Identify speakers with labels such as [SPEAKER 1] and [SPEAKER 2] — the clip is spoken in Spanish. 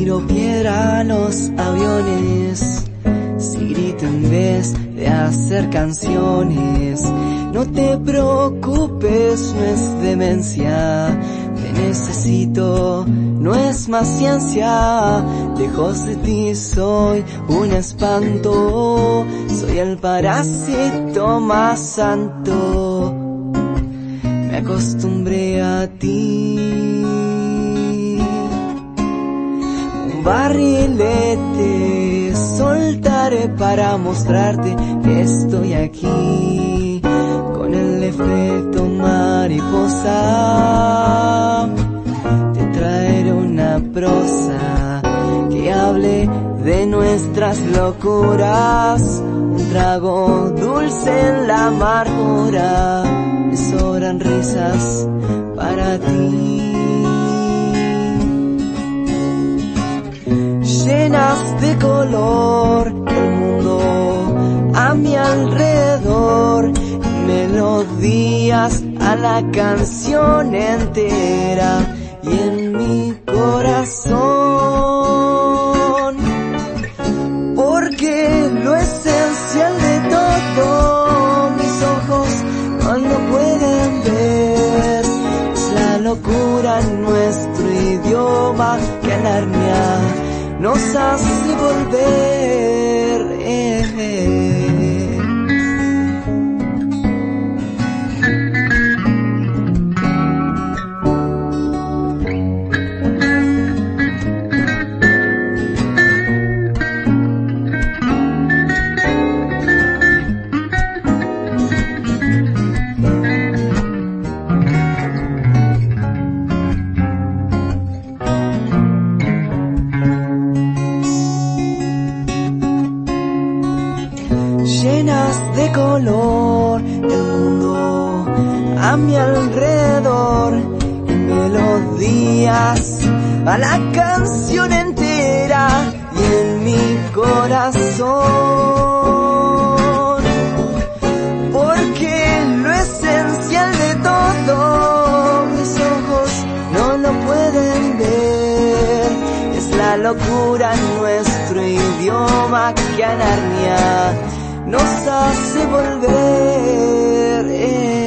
[SPEAKER 1] tiro piedra a los aviones, si grito en vez de hacer canciones. No te preocupes, no es demencia, te necesito, no es más ciencia. Lejos de ti soy un espanto, soy el parásito más santo. Me acostumbré a ti. Un barrilete soltaré para mostrarte que estoy aquí, con el efecto mariposa. Te traeré una prosa que hable de nuestras locuras, un trago dulce en la amargura. Me sobran risas para ti, llenas de color el mundo a mi alrededor, melodías a la canción entera y en mi corazón, porque lo esencial de todo mis ojos no lo pueden ver. Es la locura en nuestro idioma que en Narnia nos hace volver. Llenas de color el mundo a mi alrededor, melodías a la canción entera y en mi corazón, porque lo esencial de todo mis ojos no lo pueden ver. Es la locura en nuestro idioma que a Narnia nos hace volver.